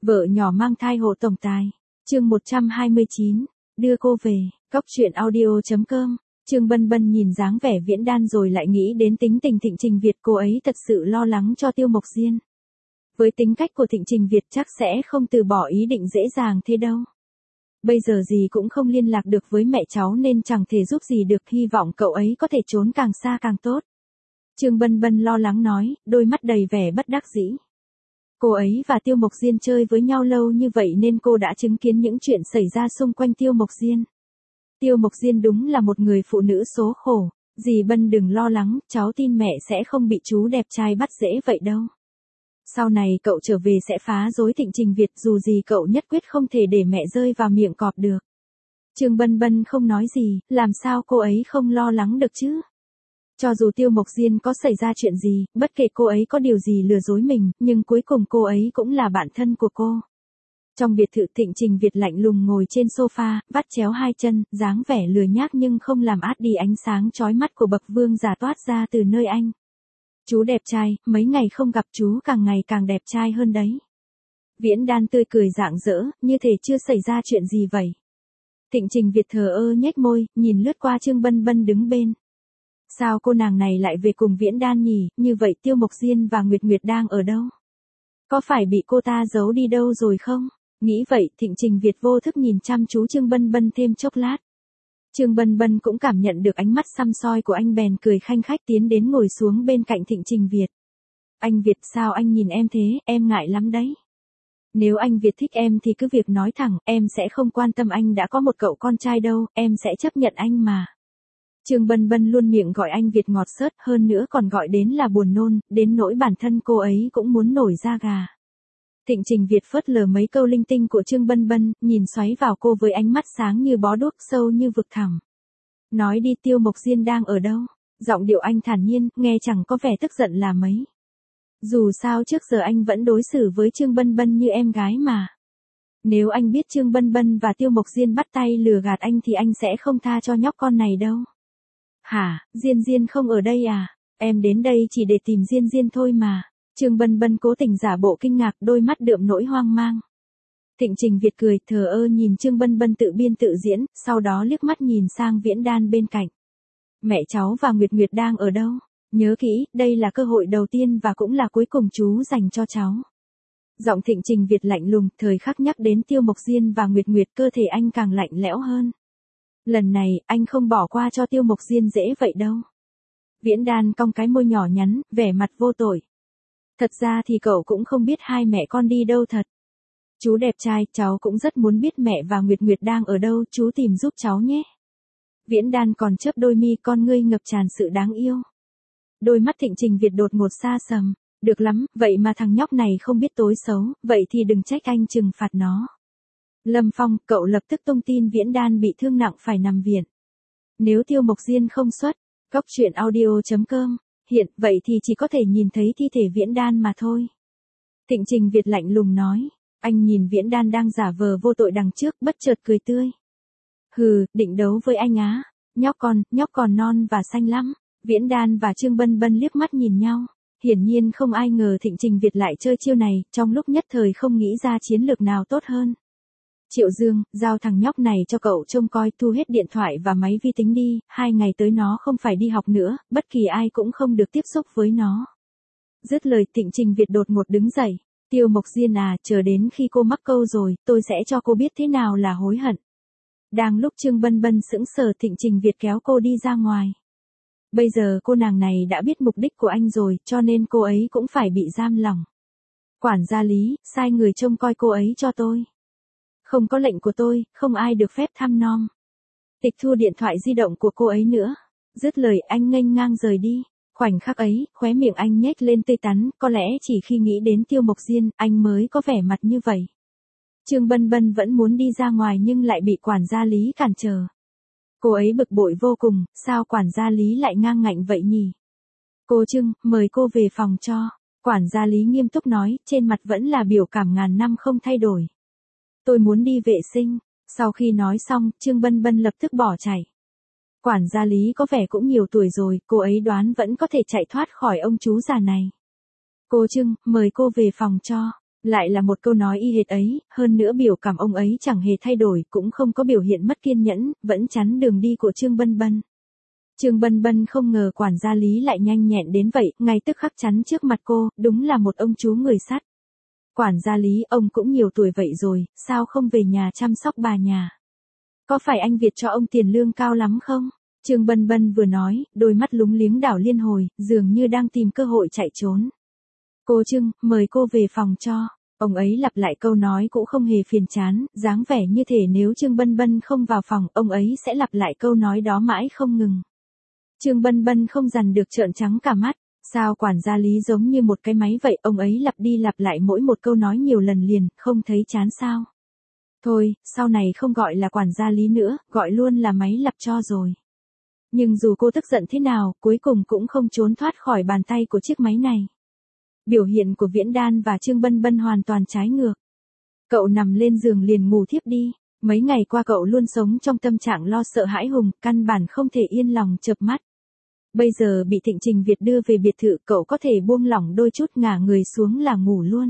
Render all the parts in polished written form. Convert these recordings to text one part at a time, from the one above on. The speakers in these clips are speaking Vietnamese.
Vợ nhỏ mang thai hộ tổng tài. Chương 129. Đưa cô về. Cóc truyện audio.com. Trương Bân Bân nhìn dáng vẻ Viễn Đan rồi lại nghĩ đến tính tình Thịnh Trình Việt, cô ấy thật sự lo lắng cho Tiêu Mộc Diên. Với tính cách của Thịnh Trình Việt chắc sẽ không từ bỏ ý định dễ dàng thế đâu. Bây giờ gì cũng không liên lạc được với mẹ cháu nên chẳng thể giúp gì được, hy vọng cậu ấy có thể trốn càng xa càng tốt. Trương Bân Bân lo lắng nói, đôi mắt đầy vẻ bất đắc dĩ. Cô ấy và Tiêu Mộc Diên chơi với nhau lâu như vậy nên cô đã chứng kiến những chuyện xảy ra xung quanh Tiêu Mộc Diên. Tiêu Mộc Diên đúng là một người phụ nữ số khổ. Dì Bân đừng lo lắng, cháu tin mẹ sẽ không bị chú đẹp trai bắt dễ vậy đâu. Sau này cậu trở về sẽ phá rối Thịnh Trình Việt, dù gì cậu nhất quyết không thể để mẹ rơi vào miệng cọp được. Trương Bân Bân không nói gì, làm sao cô ấy không lo lắng được chứ? Cho dù Tiêu Mộc Diên có xảy ra chuyện gì, bất kể cô ấy có điều gì lừa dối mình, nhưng cuối cùng cô ấy cũng là bạn thân của cô. Trong biệt thự, Thịnh Trình Việt lạnh lùng ngồi trên sofa, vắt chéo hai chân, dáng vẻ lười nhác nhưng không làm át đi ánh sáng chói mắt của bậc vương giả toát ra từ nơi anh. Chú đẹp trai, mấy ngày không gặp chú càng ngày càng đẹp trai hơn đấy. Viễn Đan tươi cười rạng rỡ, như thể chưa xảy ra chuyện gì vậy. Thịnh Trình Việt thờ ơ nhếch môi, nhìn lướt qua Trương Bân Bân đứng bên. Sao cô nàng này lại về cùng Viễn Đan nhỉ, như vậy Tiêu Mộc Diên và Nguyệt Nguyệt đang ở đâu? Có phải bị cô ta giấu đi đâu rồi không? Nghĩ vậy, Thịnh Trình Việt vô thức nhìn chăm chú Trương Bân Bân thêm chốc lát. Trương Bân Bân cũng cảm nhận được ánh mắt săm soi của anh bèn cười khanh khách tiến đến ngồi xuống bên cạnh Thịnh Trình Việt. Anh Việt, sao anh nhìn em thế, em ngại lắm đấy. Nếu anh Việt thích em thì cứ việc nói thẳng, em sẽ không quan tâm anh đã có một cậu con trai đâu, em sẽ chấp nhận anh mà. Trương Bân Bân luôn miệng gọi anh Việt ngọt xớt, hơn nữa còn gọi đến là buồn nôn, đến nỗi bản thân cô ấy cũng muốn nổi da gà. Thịnh Trình Việt phớt lờ mấy câu linh tinh của Trương Bân Bân, nhìn xoáy vào cô với ánh mắt sáng như bó đuốc, sâu như vực thẳm. Nói đi, Tiêu Mộc Diên đang ở đâu? Giọng điệu anh thản nhiên, nghe chẳng có vẻ tức giận là mấy. Dù sao trước giờ anh vẫn đối xử với Trương Bân Bân như em gái mà. Nếu anh biết Trương Bân Bân và Tiêu Mộc Diên bắt tay lừa gạt anh thì anh sẽ không tha cho nhóc con này đâu. Hả, Diên không ở đây à? Em đến đây chỉ để tìm Diên thôi mà. Trương Bân Bân cố tình giả bộ kinh ngạc, đôi mắt đượm nỗi hoang mang. Thịnh Trình Việt cười thờ ơ nhìn Trương Bân Bân tự biên tự diễn, sau đó liếc mắt nhìn sang Viễn Đan bên cạnh. Mẹ cháu và Nguyệt Nguyệt đang ở đâu? Nhớ kỹ, đây là cơ hội đầu tiên và cũng là cuối cùng chú dành cho cháu. Giọng Thịnh Trình Việt lạnh lùng, thời khắc nhắc đến Tiêu Mộc Diên và Nguyệt Nguyệt cơ thể anh càng lạnh lẽo hơn. Lần này, anh không bỏ qua cho Tiêu Mộc Diên dễ vậy đâu. Viễn Đan cong cái môi nhỏ nhắn, vẻ mặt vô tội. Thật ra thì cậu cũng không biết hai mẹ con đi đâu thật. Chú đẹp trai, cháu cũng rất muốn biết mẹ và Nguyệt Nguyệt đang ở đâu, chú tìm giúp cháu nhé. Viễn Đan còn chớp đôi mi, con ngươi ngập tràn sự đáng yêu. Đôi mắt Thịnh Trình Việt đột ngột xa sầm. Được lắm, vậy mà thằng nhóc này không biết tối xấu, vậy thì đừng trách anh trừng phạt nó. Lâm Phong, cậu lập tức tung tin Viễn Đan bị thương nặng phải nằm viện. Nếu Tiêu Mộc Diên không xuất, cóc truyện audio.com, hiện, vậy thì chỉ có thể nhìn thấy thi thể Viễn Đan mà thôi. Thịnh Trình Việt lạnh lùng nói, anh nhìn Viễn Đan đang giả vờ vô tội đằng trước, bất chợt cười tươi. Hừ, định đấu với anh á, nhóc còn non và xanh lắm. Viễn Đan và Trương Bân Bân liếc mắt nhìn nhau. Hiển nhiên không ai ngờ Thịnh Trình Việt lại chơi chiêu này, trong lúc nhất thời không nghĩ ra chiến lược nào tốt hơn. Triệu Dương, giao thằng nhóc này cho cậu trông coi, thu hết điện thoại và máy vi tính đi, 2 ngày tới nó không phải đi học nữa, bất kỳ ai cũng không được tiếp xúc với nó. Dứt lời, Thịnh Trình Việt đột ngột đứng dậy. Tiêu Mộc Diên à, chờ đến khi cô mắc câu rồi, tôi sẽ cho cô biết thế nào là hối hận. Đang lúc Trương Bân Bân sững sờ, Thịnh Trình Việt kéo cô đi ra ngoài. Bây giờ cô nàng này đã biết mục đích của anh rồi, cho nên cô ấy cũng phải bị giam lỏng. Quản gia Lý, sai người trông coi cô ấy cho tôi. Không có lệnh của tôi, không ai được phép thăm nom. Tịch thu điện thoại di động của cô ấy nữa. Dứt lời anh nghênh ngang rời đi. Khoảnh khắc ấy, khóe miệng anh nhếch lên tươi tắn, có lẽ chỉ khi nghĩ đến Tiêu Mộc Diên, anh mới có vẻ mặt như vậy. Trương Bân Bân vẫn muốn đi ra ngoài nhưng lại bị quản gia Lý cản trở. Cô ấy bực bội vô cùng, sao quản gia Lý lại ngang ngạnh vậy nhỉ? Cô Trương, mời cô về phòng cho. Quản gia Lý nghiêm túc nói, trên mặt vẫn là biểu cảm ngàn năm không thay đổi. Tôi muốn đi vệ sinh. Sau khi nói xong, Trương Bân Bân lập tức bỏ chạy. Quản gia Lý có vẻ cũng nhiều tuổi rồi, cô ấy đoán vẫn có thể chạy thoát khỏi ông chú già này. Cô Trương, mời cô về phòng cho. Lại là một câu nói y hệt ấy, hơn nữa biểu cảm ông ấy chẳng hề thay đổi, cũng không có biểu hiện mất kiên nhẫn, vẫn chắn đường đi của Trương Bân Bân. Trương Bân Bân không ngờ quản gia Lý lại nhanh nhẹn đến vậy, ngay tức khắc chắn trước mặt cô, đúng là một ông chú người sắt. Quản gia Lý, ông cũng nhiều tuổi vậy rồi, sao không về nhà chăm sóc bà nhà? Có phải anh Việt cho ông tiền lương cao lắm không? Trương Bân Bân vừa nói, đôi mắt lúng liếng đảo liên hồi, dường như đang tìm cơ hội chạy trốn. Cô Trương, mời cô về phòng cho. Ông ấy lặp lại câu nói cũng không hề phiền chán, dáng vẻ như thể nếu Trương Bân Bân không vào phòng, ông ấy sẽ lặp lại câu nói đó mãi không ngừng. Trương Bân Bân không dằn được trợn trắng cả mắt. Sao quản gia Lý giống như một cái máy vậy, ông ấy lặp đi lặp lại mỗi một câu nói nhiều lần liền, không thấy chán sao? Thôi, sau này không gọi là quản gia Lý nữa, gọi luôn là máy lặp cho rồi. Nhưng dù cô tức giận thế nào, cuối cùng cũng không trốn thoát khỏi bàn tay của chiếc máy này. Biểu hiện của Viễn Đan và Trương Bân Bân hoàn toàn trái ngược. Cậu nằm lên giường liền ngủ thiếp đi. Mấy ngày qua cậu luôn sống trong tâm trạng lo sợ hãi hùng, căn bản không thể yên lòng chợp mắt. Bây giờ bị Thịnh Trình Việt đưa về biệt thự, cậu có thể buông lỏng đôi chút, ngả người xuống là ngủ luôn.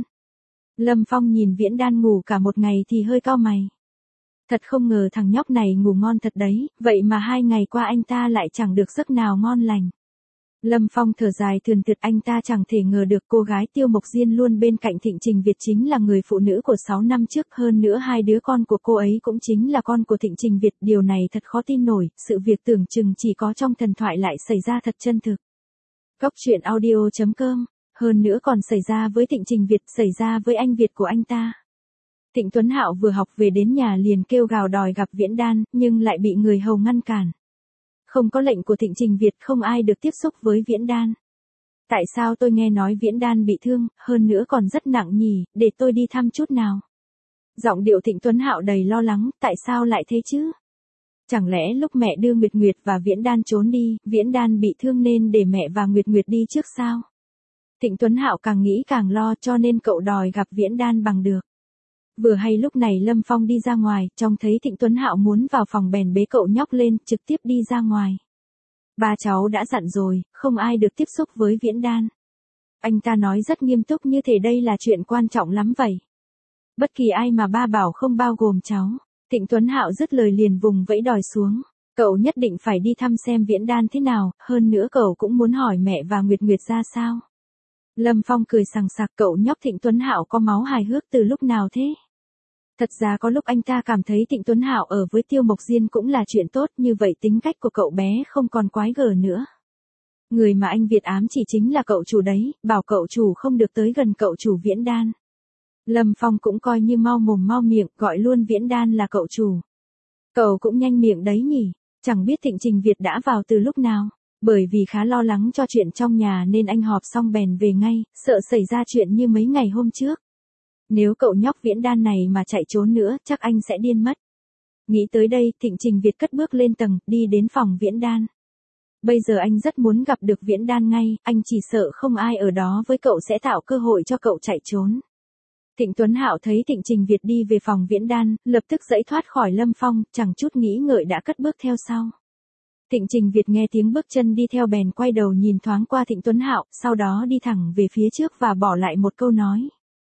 Lâm Phong nhìn Viễn Đan ngủ cả một ngày thì hơi cau mày. Thật không ngờ thằng nhóc này ngủ ngon thật đấy, vậy mà 2 ngày qua anh ta lại chẳng được giấc nào ngon lành. Lâm Phong thở dài thườn thượt, anh ta chẳng thể ngờ được cô gái Tiêu Mộc Diên luôn bên cạnh Thịnh Trình Việt chính là người phụ nữ của 6 năm trước, hơn nữa 2 đứa con của cô ấy cũng chính là con của Thịnh Trình Việt, điều này thật khó tin nổi, sự việc tưởng chừng chỉ có trong thần thoại lại xảy ra thật chân thực. Cóc truyện audio.com, hơn nữa còn xảy ra với Thịnh Trình Việt, xảy ra với anh Việt của anh ta. Thịnh Tuấn Hạo vừa học về đến nhà liền kêu gào đòi gặp Viễn Đan, nhưng lại bị người hầu ngăn cản. Không có lệnh của Thịnh Trình Việt không ai được tiếp xúc với Viễn Đan. Tại sao tôi nghe nói Viễn Đan bị thương, hơn nữa còn rất nặng nhỉ, để tôi đi thăm chút nào. Giọng điệu Thịnh Tuấn Hạo đầy lo lắng, tại sao lại thế chứ? Chẳng lẽ lúc mẹ đưa Nguyệt Nguyệt và Viễn Đan trốn đi, Viễn Đan bị thương nên để mẹ và Nguyệt Nguyệt đi trước sao? Thịnh Tuấn Hạo càng nghĩ càng lo, cho nên cậu đòi gặp Viễn Đan bằng được. Vừa hay lúc này Lâm Phong đi ra ngoài, trông thấy Thịnh Tuấn Hạo muốn vào phòng bèn bế cậu nhóc lên, trực tiếp đi ra ngoài. Ba cháu đã dặn rồi, không ai được tiếp xúc với Viễn Đan. Anh ta nói rất nghiêm túc như thể đây là chuyện quan trọng lắm vậy. Bất kỳ ai mà ba bảo không bao gồm cháu. Thịnh Tuấn Hạo dứt lời liền vùng vẫy đòi xuống. Cậu nhất định phải đi thăm xem Viễn Đan thế nào, hơn nữa cậu cũng muốn hỏi mẹ và Nguyệt Nguyệt ra sao. Lâm Phong cười sằng sặc, cậu nhóc Thịnh Tuấn Hạo có máu hài hước từ lúc nào thế? Thật ra có lúc anh ta cảm thấy Thịnh Tuấn Hạo ở với Tiêu Mộc Diên cũng là chuyện tốt, như vậy tính cách của cậu bé không còn quái gở nữa. Người mà anh Việt ám chỉ chính là cậu chủ đấy, bảo cậu chủ không được tới gần cậu chủ Viễn Đan. Lâm Phong cũng coi như mau mồm mau miệng, gọi luôn Viễn Đan là cậu chủ. Cậu cũng nhanh miệng đấy nhỉ, chẳng biết Thịnh Trình Việt đã vào từ lúc nào. Bởi vì khá lo lắng cho chuyện trong nhà nên anh họp xong bèn về ngay, sợ xảy ra chuyện như mấy ngày hôm trước. Nếu cậu nhóc Viễn Đan này mà chạy trốn nữa, chắc anh sẽ điên mất. Nghĩ tới đây, Thịnh Trình Việt cất bước lên tầng, đi đến phòng Viễn Đan. Bây giờ anh rất muốn gặp được Viễn Đan ngay, anh chỉ sợ không ai ở đó với cậu sẽ tạo cơ hội cho cậu chạy trốn. Thịnh Tuấn Hạo thấy Thịnh Trình Việt đi về phòng Viễn Đan, lập tức giãy thoát khỏi Lâm Phong, chẳng chút nghĩ ngợi đã cất bước theo sau. Thịnh Trình Việt nghe tiếng bước chân đi theo bèn quay đầu nhìn thoáng qua Thịnh Tuấn Hạo, sau đó đi thẳng về phía trước và bỏ lại một câu nói.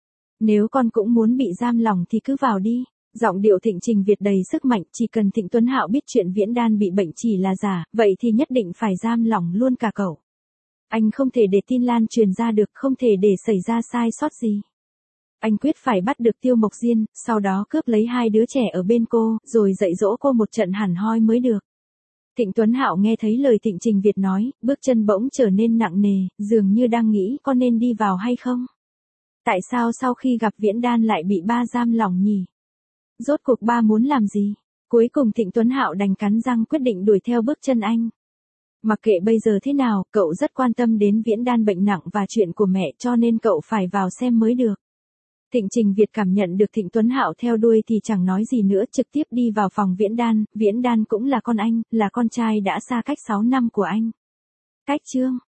Nếu con cũng muốn bị giam lỏng thì cứ vào đi. Giọng điệu Thịnh Trình Việt đầy sức mạnh, chỉ cần Thịnh Tuấn Hạo biết chuyện Viễn Đan bị bệnh chỉ là giả, vậy thì nhất định phải giam lỏng luôn cả cậu. Anh không thể để tin lan truyền ra được, không thể để xảy ra sai sót gì. Anh quyết phải bắt được Tiêu Mộc Diên, sau đó cướp lấy 2 đứa trẻ ở bên cô, rồi dạy dỗ cô một trận hẳn hoi mới được. Thịnh Tuấn Hạo nghe thấy lời Thịnh Trình Việt nói, bước chân bỗng trở nên nặng nề, dường như đang nghĩ có nên đi vào hay không. Tại sao sau khi gặp Viễn Đan lại bị ba giam lỏng nhỉ? Rốt cuộc ba muốn làm gì? Cuối cùng Thịnh Tuấn Hạo đành cắn răng quyết định đuổi theo bước chân anh. Mặc kệ bây giờ thế nào, cậu rất quan tâm đến Viễn Đan bệnh nặng và chuyện của mẹ, cho nên cậu phải vào xem mới được. Thịnh Trình Việt cảm nhận được Thịnh Tuấn Hạo theo đuôi thì chẳng nói gì nữa, trực tiếp đi vào phòng Viễn Đan cũng là con anh, là con trai đã xa cách 6 năm của anh. Cách chương